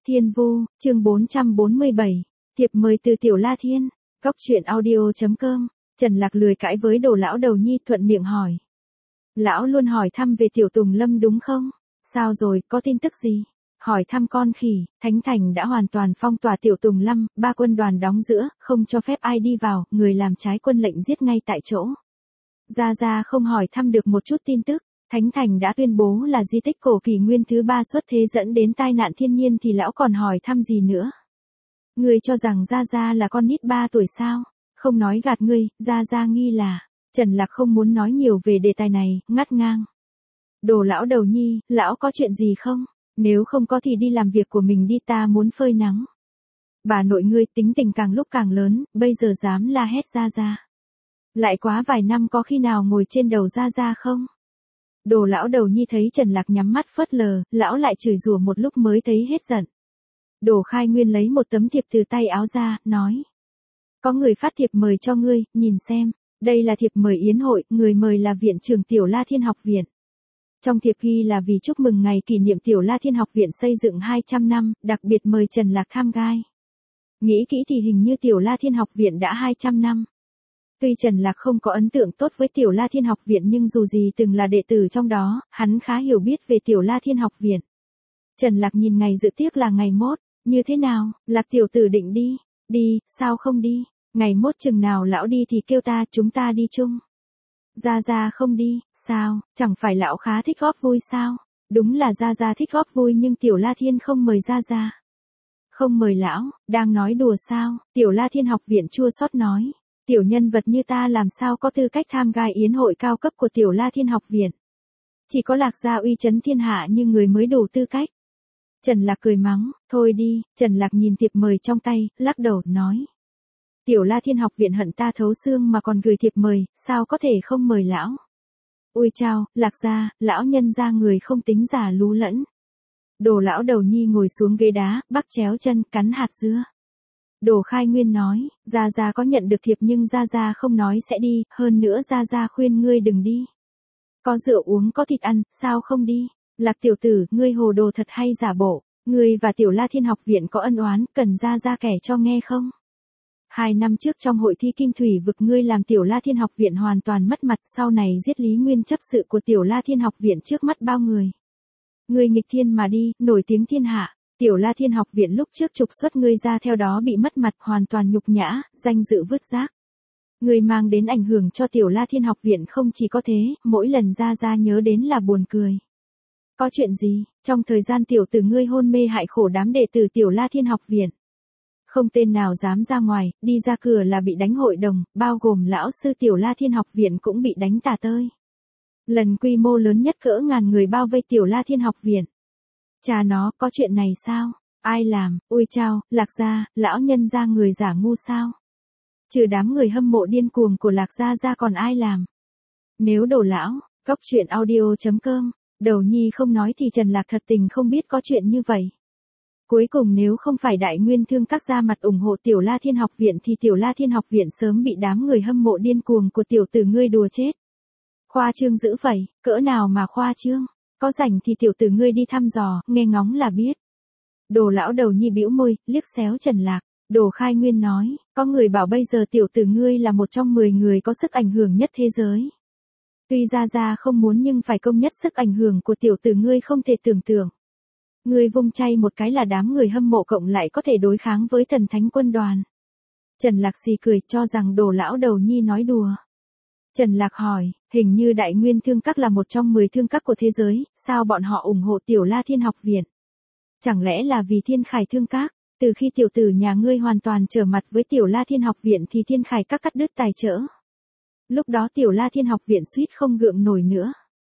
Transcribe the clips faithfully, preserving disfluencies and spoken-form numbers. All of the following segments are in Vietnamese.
Thiên Vu, chương bốn trăm bốn mươi bảy, thiệp mời từ Tiểu La Thiên, Cóc truyện audio.com, Trần Lạc lười cãi với Đồ lão đầu nhi thuận miệng hỏi. Lão luôn hỏi thăm về Tiểu Tùng Lâm đúng không? Sao rồi, có tin tức gì? Hỏi thăm con khỉ, Thánh Thành đã hoàn toàn phong tỏa Tiểu Tùng Lâm, ba quân đoàn đóng giữa, không cho phép ai đi vào, người làm trái quân lệnh giết ngay tại chỗ. Gia Gia không hỏi thăm được một chút tin tức, Thánh Thành đã tuyên bố là di tích cổ kỷ nguyên thứ ba xuất thế dẫn đến tai nạn thiên nhiên thì lão còn hỏi thăm gì nữa. Ngươi cho rằng Gia Gia là con nít ba tuổi sao? Không nói gạt ngươi, Gia Gia nghi là, Trần Lạc không muốn nói nhiều về đề tài này, ngắt ngang. Đồ lão đầu nhi, lão có chuyện gì không? Nếu không có thì đi làm việc của mình đi, ta muốn phơi nắng. Bà nội ngươi tính tình càng lúc càng lớn, bây giờ dám la hét Gia Gia. Lại quá vài năm có khi nào ngồi trên đầu Gia Gia không? Đồ lão đầu nhi thấy Trần Lạc nhắm mắt phớt lờ, lão lại chửi rủa một lúc mới thấy hết giận. Đồ Khai Nguyên lấy một tấm thiệp từ tay áo ra, nói. Có người phát thiệp mời cho ngươi, nhìn xem, đây là thiệp mời yến hội, người mời là Viện trưởng Tiểu La Thiên Học Viện. Trong thiệp ghi là vì chúc mừng ngày kỷ niệm Tiểu La Thiên Học Viện xây dựng hai trăm năm, đặc biệt mời Trần Lạc tham gai. Nghĩ kỹ thì hình như Tiểu La Thiên Học Viện đã hai trăm năm. Tuy Trần Lạc không có ấn tượng tốt với Tiểu La Thiên Học Viện nhưng dù gì từng là đệ tử trong đó, hắn khá hiểu biết về Tiểu La Thiên Học Viện. Trần Lạc nhìn ngày dự tiếc là ngày mốt, như thế nào, Lạc tiểu tử định đi, đi, sao không đi, ngày mốt chừng nào lão đi thì kêu ta, chúng ta đi chung. Gia Gia không đi, sao, chẳng phải lão khá thích góp vui sao, đúng là Gia Gia thích góp vui nhưng Tiểu La Thiên không mời Gia Gia. Không mời lão, đang nói đùa sao, Tiểu La Thiên Học Viện chua xót nói. Tiểu nhân vật như ta làm sao có tư cách tham gai yến hội cao cấp của Tiểu La Thiên Học Viện. Chỉ có Lạc gia uy chấn thiên hạ như người mới đủ tư cách. Trần Lạc cười mắng, thôi đi, Trần Lạc nhìn thiệp mời trong tay, lắc đầu, nói. Tiểu La Thiên Học Viện hận ta thấu xương mà còn gửi thiệp mời, sao có thể không mời lão. Ui chao, Lạc gia, lão nhân gia người không tính giả lú lẫn. Đồ lão đầu nhi ngồi xuống ghế đá, bắc chéo chân, cắn hạt dưa. Đồ Khai Nguyên nói, Gia Gia có nhận được thiệp nhưng Gia Gia không nói sẽ đi, hơn nữa Gia Gia khuyên ngươi đừng đi. Có rượu uống có thịt ăn, sao không đi? Lạc tiểu tử, ngươi hồ đồ thật hay giả bộ, ngươi và Tiểu La Thiên Học Viện có ân oán, cần Gia Gia kể cho nghe không? Hai năm trước trong hội thi Kim Thủy vực ngươi làm Tiểu La Thiên Học Viện hoàn toàn mất mặt, sau này giết Lý Nguyên chấp sự của Tiểu La Thiên Học Viện trước mắt bao người. Ngươi nghịch thiên mà đi, nổi tiếng thiên hạ. Tiểu La Thiên Học Viện lúc trước trục xuất ngươi ra theo đó bị mất mặt, hoàn toàn nhục nhã, danh dự vứt rác. Ngươi mang đến ảnh hưởng cho Tiểu La Thiên Học Viện không chỉ có thế, mỗi lần Gia Gia nhớ đến là buồn cười. Có chuyện gì, trong thời gian tiểu tử ngươi hôn mê hại khổ đám đệ tử Tiểu La Thiên Học Viện. Không tên nào dám ra ngoài, đi ra cửa là bị đánh hội đồng, bao gồm lão sư Tiểu La Thiên Học Viện cũng bị đánh tả tơi. Lần quy mô lớn nhất cỡ ngàn người bao vây Tiểu La Thiên Học Viện. Cha nó, có chuyện này sao? Ai làm? Ui chao, Lạc gia, lão nhân gia người giả ngu sao? Trừ đám người hâm mộ điên cuồng của Lạc gia ra còn ai làm? Nếu đồ lão, Cóc truyện audio.com, đầu nhi không nói thì Trần Lạc thật tình không biết có chuyện như vậy. Cuối cùng nếu không phải Đại Nguyên Thương các ra mặt ủng hộ Tiểu La Thiên Học Viện thì Tiểu La Thiên Học Viện sớm bị đám người hâm mộ điên cuồng của tiểu tử ngươi đùa chết. Khoa trương dữ vậy, cỡ nào mà khoa trương? Có rảnh thì tiểu tử ngươi đi thăm dò, nghe ngóng là biết. Đồ lão đầu nhi bĩu môi, liếc xéo Trần Lạc. Đồ Khai Nguyên nói, có người bảo bây giờ tiểu tử ngươi là một trong mười người có sức ảnh hưởng nhất thế giới. Tuy Gia Gia không muốn nhưng phải công nhất sức ảnh hưởng của tiểu tử ngươi không thể tưởng tượng. Ngươi vung chay một cái là đám người hâm mộ cộng lại có thể đối kháng với thần thánh quân đoàn. Trần Lạc xì cười cho rằng đồ lão đầu nhi nói đùa. Trần Lạc hỏi, hình như Đại Nguyên Thương các là một trong mười thương các của thế giới, sao bọn họ ủng hộ Tiểu La Thiên Học Viện? Chẳng lẽ là vì Thiên Khải Thương các? Từ khi tiểu tử nhà ngươi hoàn toàn trở mặt với Tiểu La Thiên Học Viện thì Thiên Khải các cắt đứt tài trợ. Lúc đó Tiểu La Thiên Học Viện suýt không gượng nổi nữa.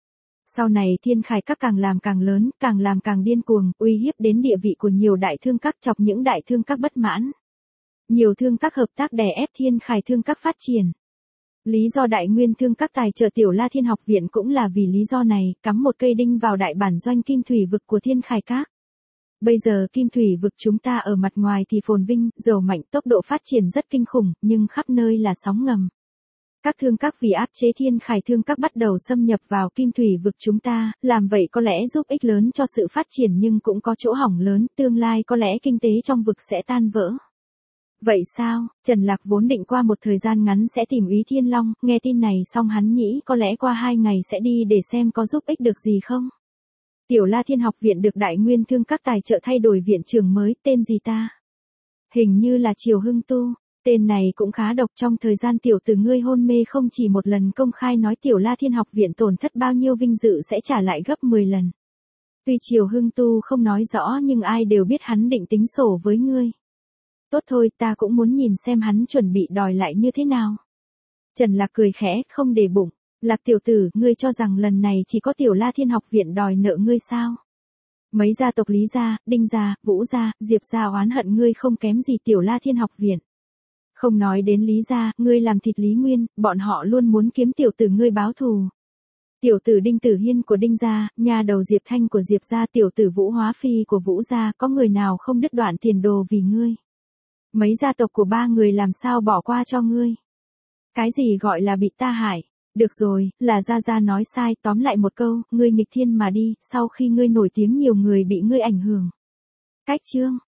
Sau này Thiên Khải các càng làm càng lớn, càng làm càng điên cuồng, uy hiếp đến địa vị của nhiều đại thương các, chọc những đại thương các bất mãn. Nhiều thương các hợp tác đè ép Thiên Khải Thương các phát triển. Lý do Đại Nguyên Thương các tài trợ Tiểu La Thiên Học Viện cũng là vì lý do này, cắm một cây đinh vào đại bản doanh Kim Thủy vực của Thiên Khải các. Bây giờ Kim Thủy vực chúng ta ở mặt ngoài thì phồn vinh, giàu mạnh, tốc độ phát triển rất kinh khủng, nhưng khắp nơi là sóng ngầm. Các thương các vì áp chế thiên khải thương các bắt đầu xâm nhập vào kim thủy vực chúng ta, làm vậy có lẽ giúp ích lớn cho sự phát triển nhưng cũng có chỗ hỏng lớn, tương lai có lẽ kinh tế trong vực sẽ tan vỡ. Vậy sao? Trần Lạc vốn định qua một thời gian ngắn sẽ tìm Úy Thiên Long, nghe tin này xong hắn nghĩ có lẽ qua hai ngày sẽ đi để xem có giúp ích được gì không. Tiểu La Thiên học viện được Đại Nguyên Thương các tài trợ thay đổi viện trưởng mới, tên gì ta? Hình như là Triều Hưng Tu. Tên này cũng khá độc, trong thời gian tiểu tử ngươi hôn mê không chỉ một lần công khai nói Tiểu La Thiên học viện tổn thất bao nhiêu vinh dự sẽ trả lại gấp mười lần. Tuy Triều Hưng Tu không nói rõ nhưng ai đều biết hắn định tính sổ với ngươi. Tốt thôi, ta cũng muốn nhìn xem hắn chuẩn bị đòi lại như thế nào. Trần Lạc cười khẽ, không để bụng. Lạc tiểu tử, ngươi cho rằng lần này chỉ có Tiểu La Thiên học viện đòi nợ ngươi sao? Mấy gia tộc Lý gia, Đinh gia, Vũ gia, Diệp gia oán hận ngươi không kém gì Tiểu La Thiên học viện. Không nói đến Lý gia, ngươi làm thịt Lý Nguyên, bọn họ luôn muốn kiếm tiểu tử ngươi báo thù. Tiểu tử Đinh Tử Hiên của Đinh gia, nhà đầu Diệp Thanh của Diệp gia, tiểu tử Vũ Hóa Phi của Vũ gia, có người nào không đứt đoạn tiền đồ vì ngươi? Mấy gia tộc của ba người làm sao bỏ qua cho ngươi? Cái gì gọi là bị ta hại? Được rồi, là Gia Gia nói sai, tóm lại một câu, ngươi nghịch thiên mà đi, sau khi ngươi nổi tiếng nhiều người bị ngươi ảnh hưởng. Cách chương